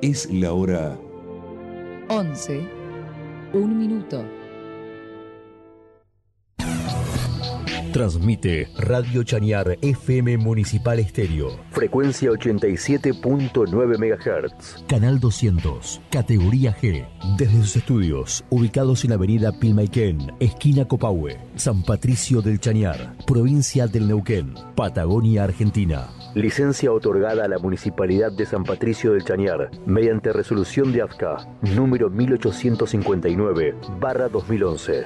Es la hora 11, 1 minuto. Transmite Radio Chañar FM Municipal Estéreo. Frecuencia 87.9 MHz. Canal 200, categoría G. Desde sus estudios, ubicados en Avenida Pilmaiquén, esquina Copahue, San Patricio del Chañar, provincia del Neuquén, Patagonia, Argentina. Licencia otorgada a la Municipalidad de San Patricio del Chañar mediante resolución de AFCA número 1859/2011.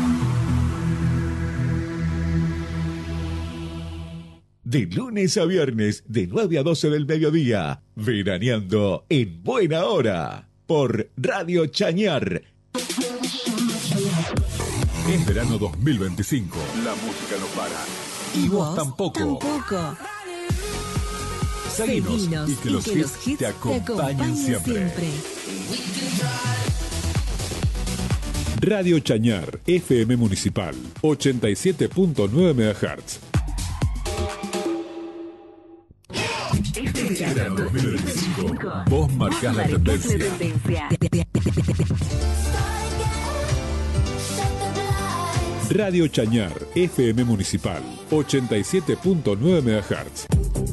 De lunes a viernes, de 9 a 12 del mediodía, veraneando en buena hora, por Radio Chañar. Es verano 2025. La música no para. Y vos tampoco. Seguinos y que los hits te acompañen siempre. Radio Chañar, FM Municipal, 87.9 MHz. Este verano 2025, vos marcás la tendencia. Radio Chañar, FM Municipal, 87.9 MHz.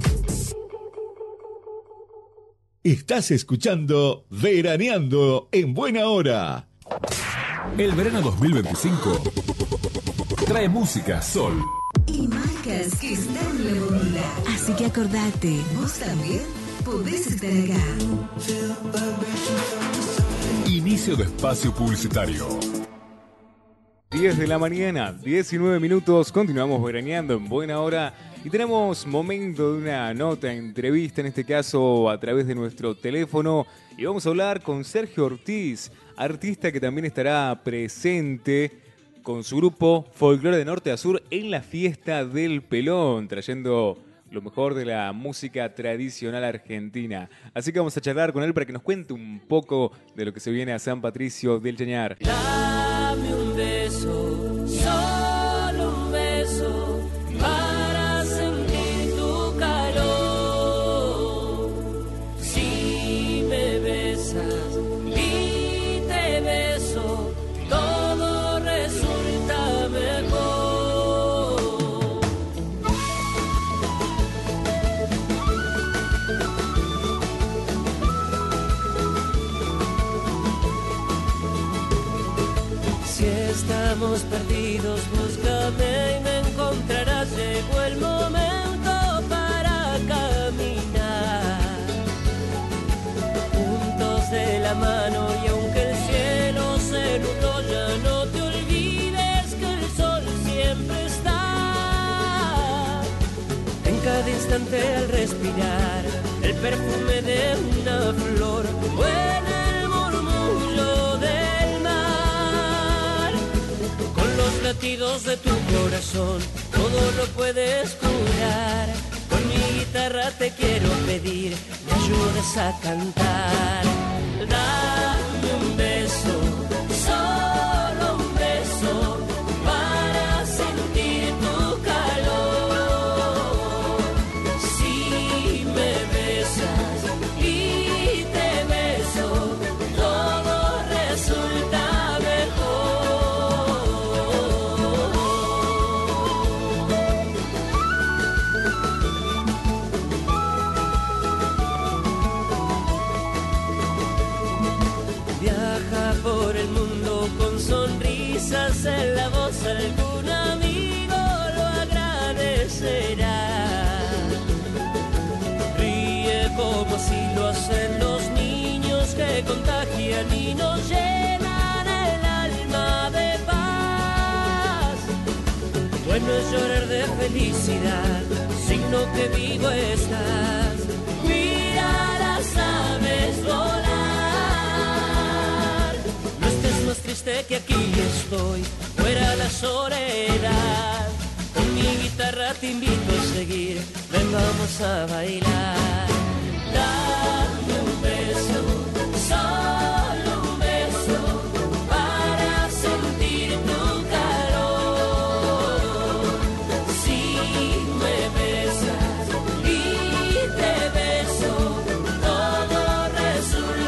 Estás escuchando Veraneando en Buena Hora. El verano 2025 trae música, sol y marcas que están en la movida. Así que acordate, vos también podés estar acá. Inicio de espacio publicitario. 10 de la mañana, 19 minutos, continuamos veraneando en Buena Hora y tenemos momento de una nota, entrevista, en este caso a través de nuestro teléfono, y vamos a hablar con Sergio Ortiz, artista que también estará presente con su grupo Folclore de Norte a Sur en la Fiesta del Pelón, trayendo lo mejor de la música tradicional argentina. Así que vamos a charlar con él para que nos cuente un poco de lo que se viene a San Patricio del Chañar. Dame un beso, solo un beso, para sentir tu calor. Si me besas y te beso, todo resulta mejor. Si estamos perdidos, búscame y me encontrarás. Llegó el momento para caminar juntos de la mano, y aunque el cielo se nubló, ya no te olvides que el sol siempre está. En cada instante al respirar el perfume de una flor, o en el murmullo del mar, con los latidos de tu corazón, todo lo puedes curar. Con mi guitarra te quiero pedir, me ayudes a cantar. Dame un beso, solo un beso, para sentir tu calor. Si me besas y te beso, todo resulta por el mundo con sonrisas en la voz, algún amigo lo agradecerá. Ríe como si lo hacen los niños que contagian y nos llenan el alma de paz. Bueno es llorar de felicidad, signo que vivo estás. Mira las aves volar, más triste que aquí estoy, fuera la soledad. Con mi guitarra te invito a seguir, ven vamos a bailar. Dame un beso, solo un beso, para sentir tu calor. Si me besas y te beso, todo resulta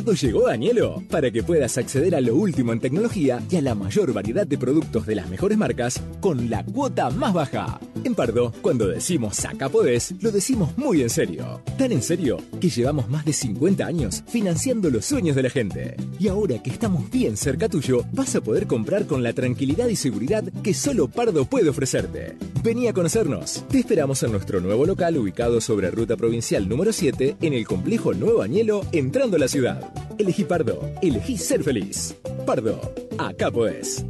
Todo llegó a Añelo para que puedas acceder a lo último en tecnología y a la mayor variedad de productos de las mejores marcas con la cuota más baja. En Pardo, cuando decimos acá podés, lo decimos muy en serio. Tan en serio que llevamos más de 50 años financiando los sueños de la gente. Y ahora que estamos bien cerca tuyo, vas a poder comprar con la tranquilidad y seguridad que solo Pardo puede ofrecerte. Vení a conocernos. Te esperamos en nuestro nuevo local ubicado sobre Ruta Provincial número 7 en el complejo Nuevo Añelo, entrando a la ciudad. Elegí Pardo, elegí ser feliz. Pardo, acá podés.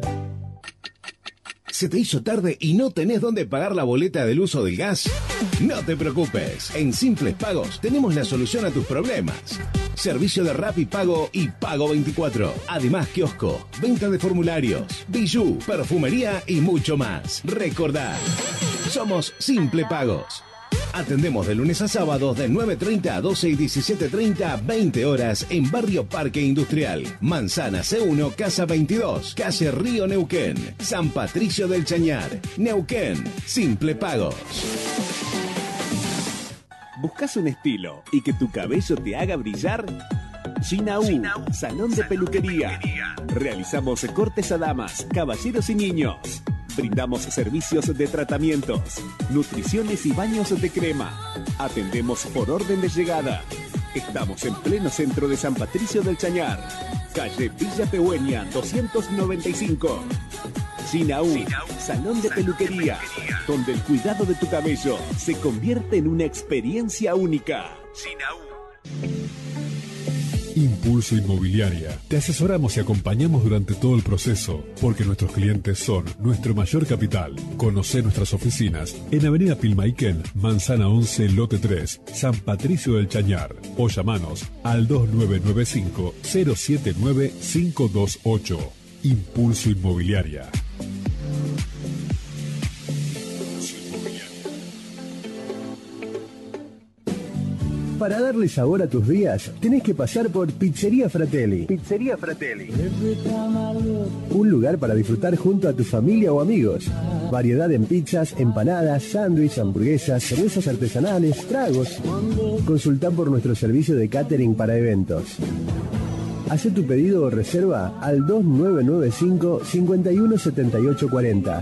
¿Se te hizo tarde y no tenés dónde pagar la boleta del uso del gas? No te preocupes, en Simples Pagos tenemos la solución a tus problemas. Servicio de Rappi Pago y Pago 24. Además, kiosco, venta de formularios, bijú, perfumería y mucho más. Recordá, somos Simple Pagos. Atendemos de lunes a sábados de 9:30 a 12 y 17:30, 20 horas en Barrio Parque Industrial. Manzana C1, Casa 22, Calle Río Neuquén. San Patricio del Chañar, Neuquén. Simple Pagos. ¿Buscas un estilo y que tu cabello te haga brillar? Gina U, Salón de Peluquería. Realizamos cortes a damas, caballeros y niños. Brindamos servicios de tratamientos, nutriciones y baños de crema. Atendemos por orden de llegada. Estamos en pleno centro de San Patricio del Chañar, calle Villa Pehueña 295. Gina U, Salón de Peluquería, donde el cuidado de tu cabello se convierte en una experiencia única. Gina U. Impulso Inmobiliaria. Te asesoramos y acompañamos durante todo el proceso, porque nuestros clientes son nuestro mayor capital. Conoce nuestras oficinas en Avenida Pilmaiquén, Manzana 11, Lote 3, San Patricio del Chañar. O llamanos al 2995-079-528. Impulso Inmobiliaria. Para darle sabor a tus días, tenés que pasar por Pizzería Fratelli. Pizzería Fratelli. Un lugar para disfrutar junto a tu familia o amigos. Variedad en pizzas, empanadas, sándwiches, hamburguesas, cervezas artesanales, tragos. Consultá por nuestro servicio de catering para eventos. Hacé tu pedido o reserva al 2995 517840.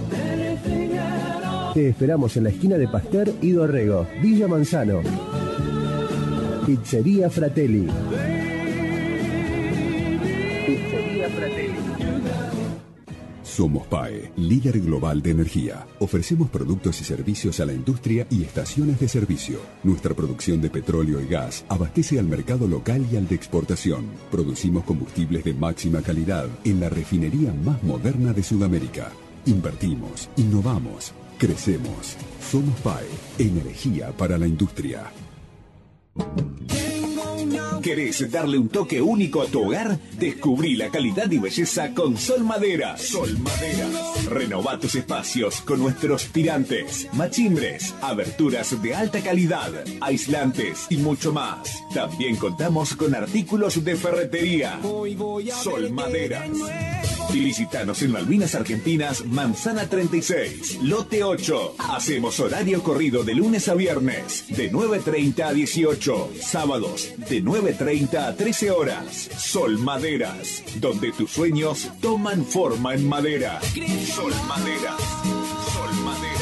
Te esperamos en la esquina de Pasteur y Dorrego, Villa Manzano. Pizzería Fratelli. Pizzería Fratelli. Somos PAE, líder global de energía. Ofrecemos productos y servicios a la industria y estaciones de servicio. Nuestra producción de petróleo y gas abastece al mercado local y al de exportación. Producimos combustibles de máxima calidad en la refinería más moderna de Sudamérica. Invertimos, innovamos, crecemos. Somos PAE, energía para la industria. ¿Querés darle un toque único a tu hogar? Descubrí la calidad y belleza con Sol Maderas. Sol Maderas. Renová tus espacios con nuestros tirantes, machimbres, aberturas de alta calidad, aislantes y mucho más. También contamos con artículos de ferretería. Sol Maderas. Visítanos en Malvinas Argentinas, Manzana 36, Lote 8. Hacemos horario corrido de lunes a viernes, de 9:30 a 18. Sábados, de 9:30 a 13 horas. Sol Maderas, donde tus sueños toman forma en madera. Sol Maderas. Sol Maderas.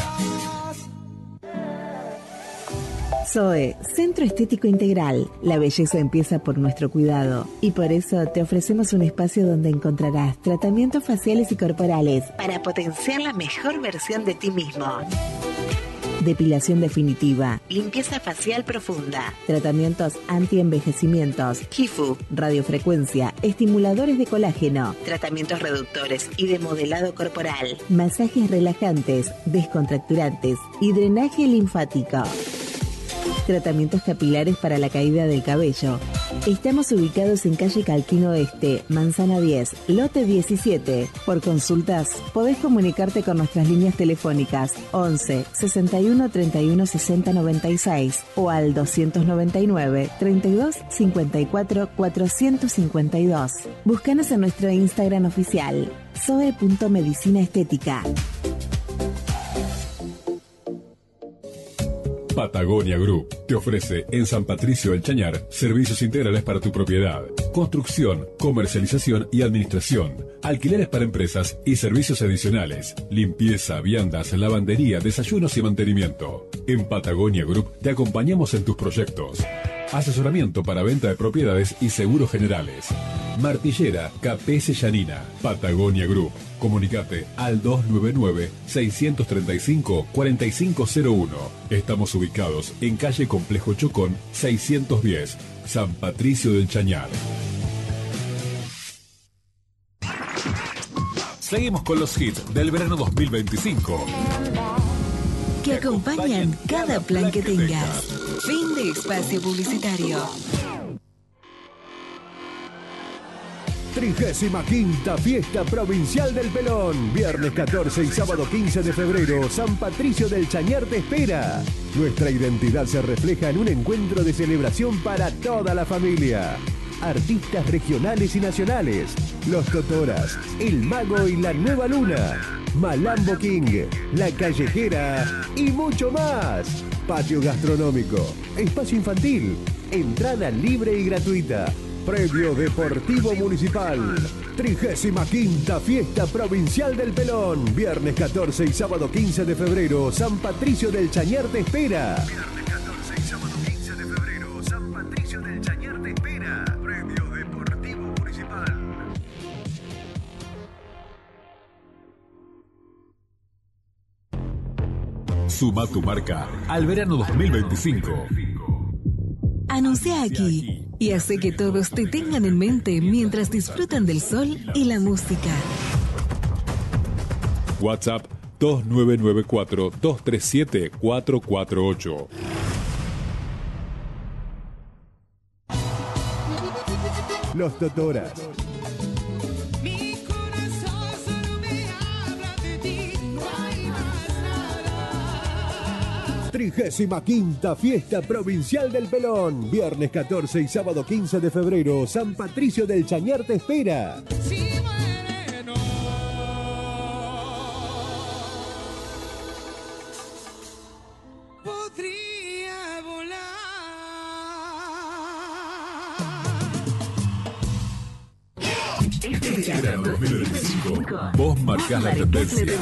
Zoe, Centro Estético Integral. La belleza empieza por nuestro cuidado y por eso te ofrecemos un espacio donde encontrarás tratamientos faciales y corporales para potenciar la mejor versión de ti mismo. Depilación definitiva, limpieza facial profunda, tratamientos anti-envejecimientos, HIFU, radiofrecuencia, estimuladores de colágeno, tratamientos reductores y de modelado corporal, masajes relajantes, descontracturantes y drenaje linfático. Tratamientos capilares para la caída del cabello. Estamos ubicados en calle Calquino Este, Manzana 10, Lote 17. Por consultas, podés comunicarte con nuestras líneas telefónicas 11 61 31 60 96 o al 299 32 54 452. Búscanos en nuestro Instagram oficial, zoe.medicinaestética. Patagonia Group te ofrece en San Patricio del Chañar servicios integrales para tu propiedad, construcción, comercialización y administración, alquileres para empresas y servicios adicionales, limpieza, viandas, lavandería, desayunos y mantenimiento. En Patagonia Group te acompañamos en tus proyectos. Asesoramiento para venta de propiedades y seguros generales. Martillera KPS Yanina. Patagonia Group. Comunicate al 299-635-4501. Estamos ubicados en calle Complejo Chocón 610, San Patricio del Chañar. Seguimos con los hits del verano 2025. Que acompañan cada plan que tengas. Fin de espacio publicitario. 35ª Fiesta Provincial del Pelón. Viernes 14 y sábado 15 de febrero. San Patricio del Chañar te espera. Nuestra identidad se refleja en un encuentro de celebración para toda la familia. Artistas regionales y nacionales. Los Totoras, El Mago y la Nueva Luna. Malambo King, La Callejera y mucho más. Patio gastronómico, espacio infantil, entrada libre y gratuita. Previo Deportivo Municipal. 35ª Fiesta Provincial del Pelón. Viernes 14 y sábado 15 de febrero. San Patricio del Chañar te espera. Viernes 14 y sábado 15 de febrero. San Patricio del Chañar te espera. Previo Deportivo Municipal. Suma tu marca al verano 2025. Anuncia aquí y hace que todos te tengan en mente mientras disfrutan del sol y la música. WhatsApp 2994-237-448. Los Totoras. 35ª Fiesta Provincial del Pelón. Viernes 14 y sábado 15 de febrero. San Patricio del Chañar te espera. Podría volar. Este verano 2025, vos marcás la tendencia.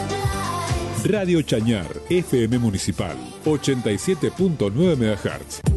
Radio Chañar, FM Municipal, 87.9 MHz.